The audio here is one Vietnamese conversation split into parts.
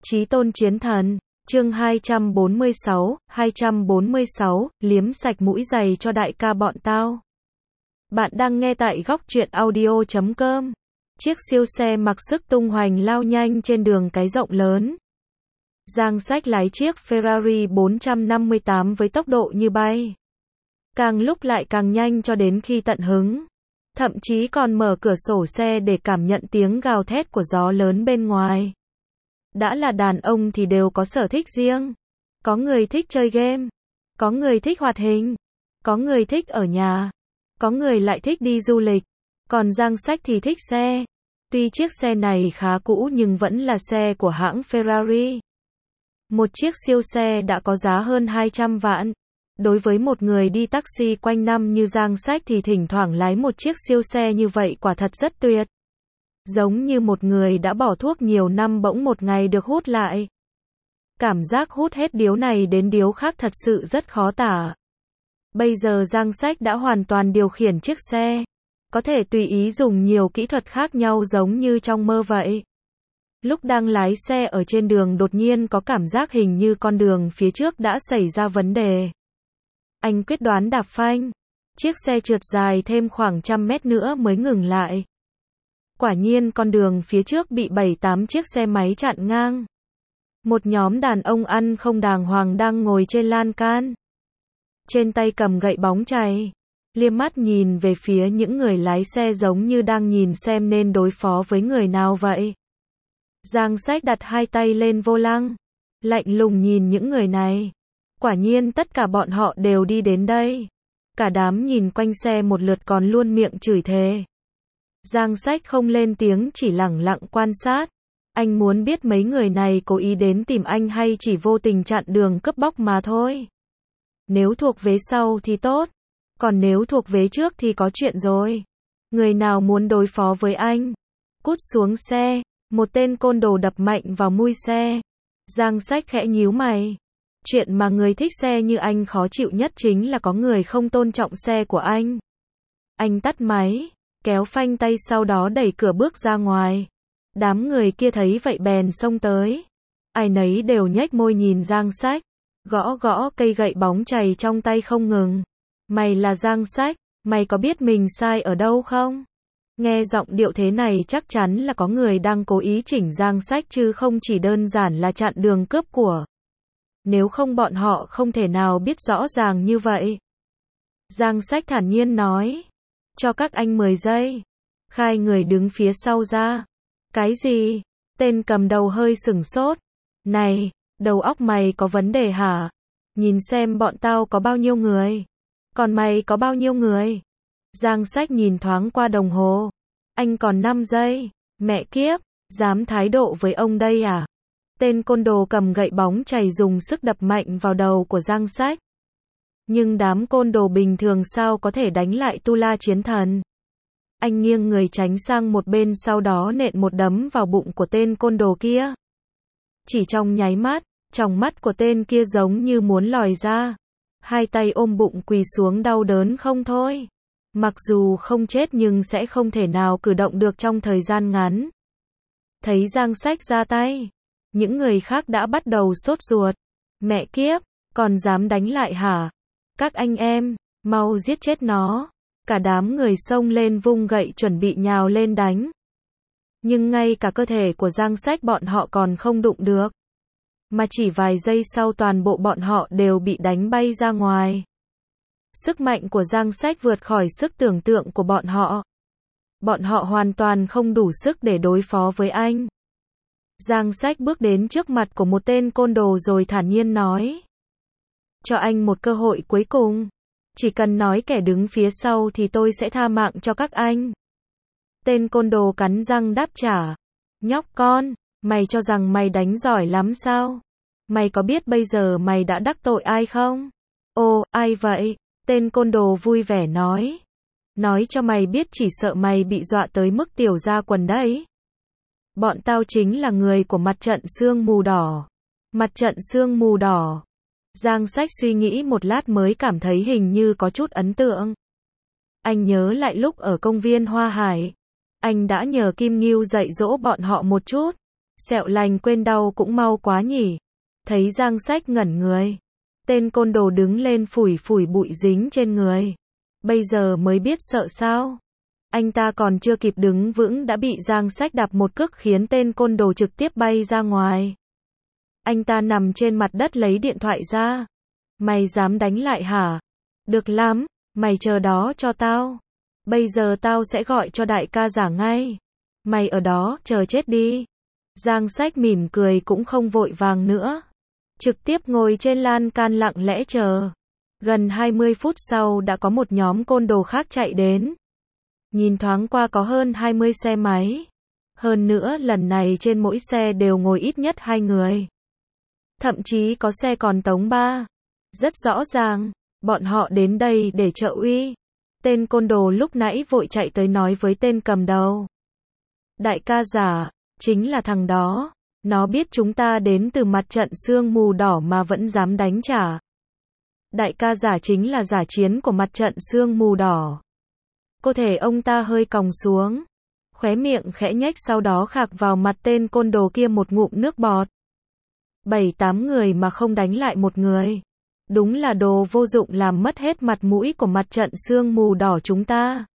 Chí tôn chiến thần, chương 246, liếm sạch mũi giày cho đại ca bọn tao. Bạn đang nghe tại góc truyện audio.com. Chiếc siêu xe mặc sức tung hoành lao nhanh trên đường cái rộng lớn. Giang Sách lái chiếc Ferrari 458 với tốc độ như bay. Càng lúc lại càng nhanh cho đến khi tận hứng. Thậm chí còn mở cửa sổ xe để cảm nhận tiếng gào thét của gió lớn bên ngoài. Đã là đàn ông thì đều có sở thích riêng. Có người thích chơi game, có người thích hoạt hình, có người thích ở nhà, có người lại thích đi du lịch. Còn Giang Sách thì thích xe. Tuy chiếc xe này khá cũ nhưng vẫn là xe của hãng Ferrari. Một chiếc siêu xe đã có giá hơn 200 vạn. Đối với một người đi taxi quanh năm như Giang Sách thì thỉnh thoảng lái một chiếc siêu xe như vậy quả thật rất tuyệt. Giống như một người đã bỏ thuốc nhiều năm bỗng một ngày được hút lại. Cảm giác hút hết điếu này đến điếu khác thật sự rất khó tả. Bây giờ Giang Sách đã hoàn toàn điều khiển chiếc xe. Có thể tùy ý dùng nhiều kỹ thuật khác nhau giống như trong mơ vậy. Lúc đang lái xe ở trên đường đột nhiên có cảm giác hình như con đường phía trước đã xảy ra vấn đề. Anh quyết đoán đạp phanh. Chiếc xe trượt dài thêm khoảng 100 mét nữa mới ngừng lại. Quả nhiên con đường phía trước bị 7-8 chiếc xe máy chặn ngang. Một nhóm đàn ông ăn không đàng hoàng đang ngồi trên lan can. Trên tay cầm gậy bóng chày. Liếc mắt nhìn về phía những người lái xe giống như đang nhìn xem nên đối phó với người nào vậy. Giang Sách đặt hai tay lên vô lăng. Lạnh lùng nhìn những người này. Quả nhiên tất cả bọn họ đều đi đến đây. Cả đám nhìn quanh xe một lượt còn luôn miệng chửi thề. Giang Sách không lên tiếng chỉ lẳng lặng quan sát. Anh muốn biết mấy người này cố ý đến tìm anh hay chỉ vô tình chặn đường cướp bóc mà thôi. Nếu thuộc vế sau thì tốt. Còn nếu thuộc vế trước thì có chuyện rồi. Người nào muốn đối phó với anh? Cút xuống xe. Một tên côn đồ đập mạnh vào mui xe. Giang Sách khẽ nhíu mày. Chuyện mà người thích xe như anh khó chịu nhất chính là có người không tôn trọng xe của anh. Anh tắt máy, kéo phanh tay sau đó đẩy cửa bước ra ngoài. Đám người kia thấy vậy bèn xông tới. Ai nấy đều nhếch môi nhìn Giang Sách. Gõ gõ cây gậy bóng chày trong tay không ngừng. Mày là Giang Sách, mày có biết mình sai ở đâu không? Nghe giọng điệu thế này chắc chắn là có người đang cố ý chỉnh Giang Sách chứ không chỉ đơn giản là chặn đường cướp của. Nếu không bọn họ không thể nào biết rõ ràng như vậy. Giang Sách thản nhiên nói. Cho các anh 10 giây. Khai người đứng phía sau ra. Cái gì? Tên cầm đầu hơi sửng sốt. Này, đầu óc mày có vấn đề hả? Nhìn xem bọn tao có bao nhiêu người. Còn mày có bao nhiêu người? Giang Sách nhìn thoáng qua đồng hồ. Anh còn 5 giây. Mẹ kiếp, dám thái độ với ông đây à? Tên côn đồ cầm gậy bóng chày dùng sức đập mạnh vào đầu của Giang Sách. Nhưng đám côn đồ bình thường sao có thể đánh lại Tu La chiến thần. Anh nghiêng người tránh sang một bên sau đó nện một đấm vào bụng của tên côn đồ kia. Chỉ trong nháy mắt, tròng mắt của tên kia giống như muốn lòi ra. Hai tay ôm bụng quỳ xuống đau đớn không thôi. Mặc dù không chết nhưng sẽ không thể nào cử động được trong thời gian ngắn. Thấy Giang Sách ra tay. Những người khác đã bắt đầu sốt ruột. Mẹ kiếp, còn dám đánh lại hả? Các anh em, mau giết chết nó. Cả đám người xông lên vung gậy chuẩn bị nhào lên đánh. Nhưng ngay cả cơ thể của Giang Sách bọn họ còn không đụng được. Mà chỉ vài giây sau toàn bộ bọn họ đều bị đánh bay ra ngoài. Sức mạnh của Giang Sách vượt khỏi sức tưởng tượng của bọn họ. Bọn họ hoàn toàn không đủ sức để đối phó với anh. Giang Sách bước đến trước mặt của một tên côn đồ rồi thản nhiên nói. Cho anh một cơ hội cuối cùng. Chỉ cần nói kẻ đứng phía sau thì tôi sẽ tha mạng cho các anh. Tên côn đồ cắn răng đáp trả. Nhóc con, mày cho rằng mày đánh giỏi lắm sao? Mày có biết bây giờ mày đã đắc tội ai không? Ồ, ai vậy? Tên côn đồ vui vẻ nói. Nói cho mày biết chỉ sợ mày bị dọa tới mức tiểu ra quần đấy. Bọn tao chính là người của mặt trận sương mù đỏ. Mặt trận sương mù đỏ. Giang Sách suy nghĩ một lát mới cảm thấy hình như có chút ấn tượng. Anh nhớ lại lúc ở công viên Hoa Hải. Anh đã nhờ Kim Ngưu dạy dỗ bọn họ một chút. Sẹo lành quên đau cũng mau quá nhỉ. Thấy Giang Sách ngẩn người. Tên côn đồ đứng lên phủi phủi bụi dính trên người. Bây giờ mới biết sợ sao. Anh ta còn chưa kịp đứng vững đã bị Giang Sách đạp một cước khiến tên côn đồ trực tiếp bay ra ngoài. Anh ta nằm trên mặt đất lấy điện thoại ra. Mày dám đánh lại hả? Được lắm, mày chờ đó cho tao. Bây giờ tao sẽ gọi cho đại ca giả ngay. Mày ở đó chờ chết đi. Giang Sách mỉm cười cũng không vội vàng nữa. Trực tiếp ngồi trên lan can lặng lẽ chờ. Gần 20 phút sau đã có một nhóm côn đồ khác chạy đến. Nhìn thoáng qua có hơn 20 xe máy. Hơn nữa lần này trên mỗi xe đều ngồi ít nhất 2 người. Thậm chí có xe còn tống 3. Rất rõ ràng, bọn họ đến đây để trợ uy. Tên côn đồ lúc nãy vội chạy tới nói với tên cầm đầu. Đại ca giả, chính là thằng đó. Nó biết chúng ta đến từ mặt trận sương mù đỏ mà vẫn dám đánh trả. Đại ca giả chính là giả chiến của mặt trận sương mù đỏ. Cơ thể ông ta hơi còng xuống. Khóe miệng khẽ nhếch sau đó khạc vào mặt tên côn đồ kia một ngụm nước bọt. 7-8 người mà không đánh lại một người. Đúng là đồ vô dụng làm mất hết mặt mũi của mặt trận sương mù đỏ chúng ta.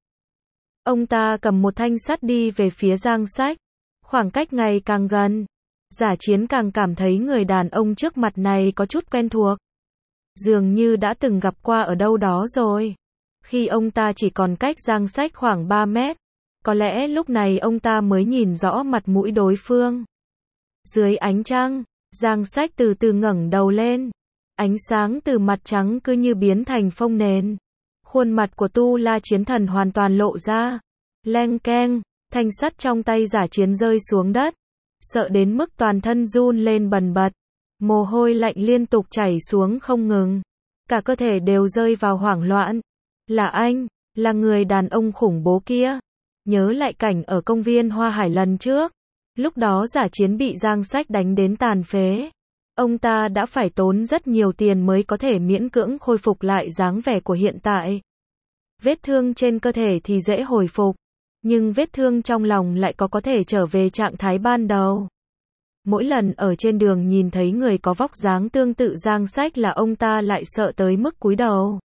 Ông ta cầm một thanh sắt đi về phía Giang Sách. Khoảng cách ngày càng gần. Giả chiến càng cảm thấy người đàn ông trước mặt này có chút quen thuộc. Dường như đã từng gặp qua ở đâu đó rồi. Khi ông ta chỉ còn cách Giang Sách khoảng 3 mét. Có lẽ lúc này ông ta mới nhìn rõ mặt mũi đối phương. Dưới ánh trăng, Giang Sách từ từ ngẩng đầu lên. Ánh sáng từ mặt trắng cứ như biến thành phông nền. Khuôn mặt của Tu La chiến thần hoàn toàn lộ ra. Leng keng, thanh sắt trong tay giả chiến rơi xuống đất. Sợ đến mức toàn thân run lên bần bật. Mồ hôi lạnh liên tục chảy xuống không ngừng. Cả cơ thể đều rơi vào hoảng loạn. Là anh, là người đàn ông khủng bố kia. Nhớ lại cảnh ở công viên Hoa Hải lần trước. Lúc đó giả chiến bị Giang Sách đánh đến tàn phế. Ông ta đã phải tốn rất nhiều tiền mới có thể miễn cưỡng khôi phục lại dáng vẻ của hiện tại. Vết thương trên cơ thể thì dễ hồi phục. Nhưng vết thương trong lòng lại có thể trở về trạng thái ban đầu. Mỗi lần ở trên đường nhìn thấy người có vóc dáng tương tự Giang Sách là ông ta lại sợ tới mức cúi đầu.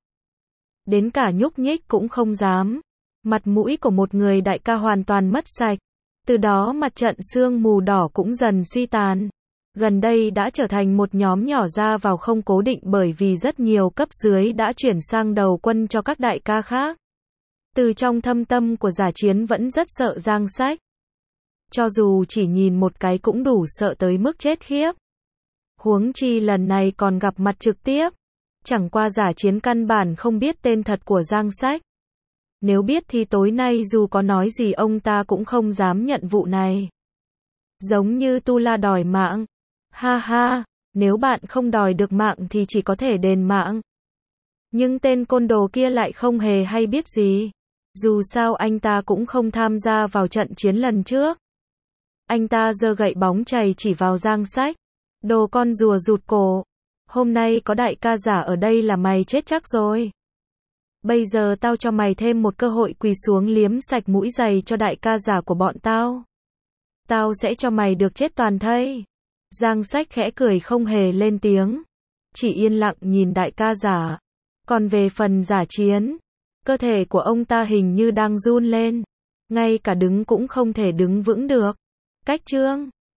Đến cả nhúc nhích cũng không dám. Mặt mũi của một người đại ca hoàn toàn mất sạch. Từ đó mặt trận sương mù đỏ cũng dần suy tàn. Gần đây đã trở thành một nhóm nhỏ ra vào không cố định bởi vì rất nhiều cấp dưới đã chuyển sang đầu quân cho các đại ca khác. Từ trong thâm tâm của giả chiến vẫn rất sợ Giang Sách. Cho dù chỉ nhìn một cái cũng đủ sợ tới mức chết khiếp. Huống chi lần này còn gặp mặt trực tiếp. Chẳng qua giả chiến căn bản không biết tên thật của Giang Sách. Nếu biết thì tối nay dù có nói gì ông ta cũng không dám nhận vụ này. Giống như Tu La đòi mạng. Ha ha, nếu bạn không đòi được mạng thì chỉ có thể đền mạng. Nhưng tên côn đồ kia lại không hề hay biết gì. Dù sao anh ta cũng không tham gia vào trận chiến lần trước. Anh ta giơ gậy bóng chày chỉ vào Giang Sách. Đồ con rùa rụt cổ. Hôm nay có đại ca giả ở đây là mày chết chắc rồi. Bây giờ tao cho mày thêm một cơ hội quỳ xuống liếm sạch mũi giày cho đại ca giả của bọn tao. Tao sẽ cho mày được chết toàn thây. Giang Sách khẽ cười không hề lên tiếng. Chỉ yên lặng nhìn đại ca giả. Còn về phần giả chiến, cơ thể của ông ta hình như đang run lên. Ngay cả đứng cũng không thể đứng vững được. Cách chương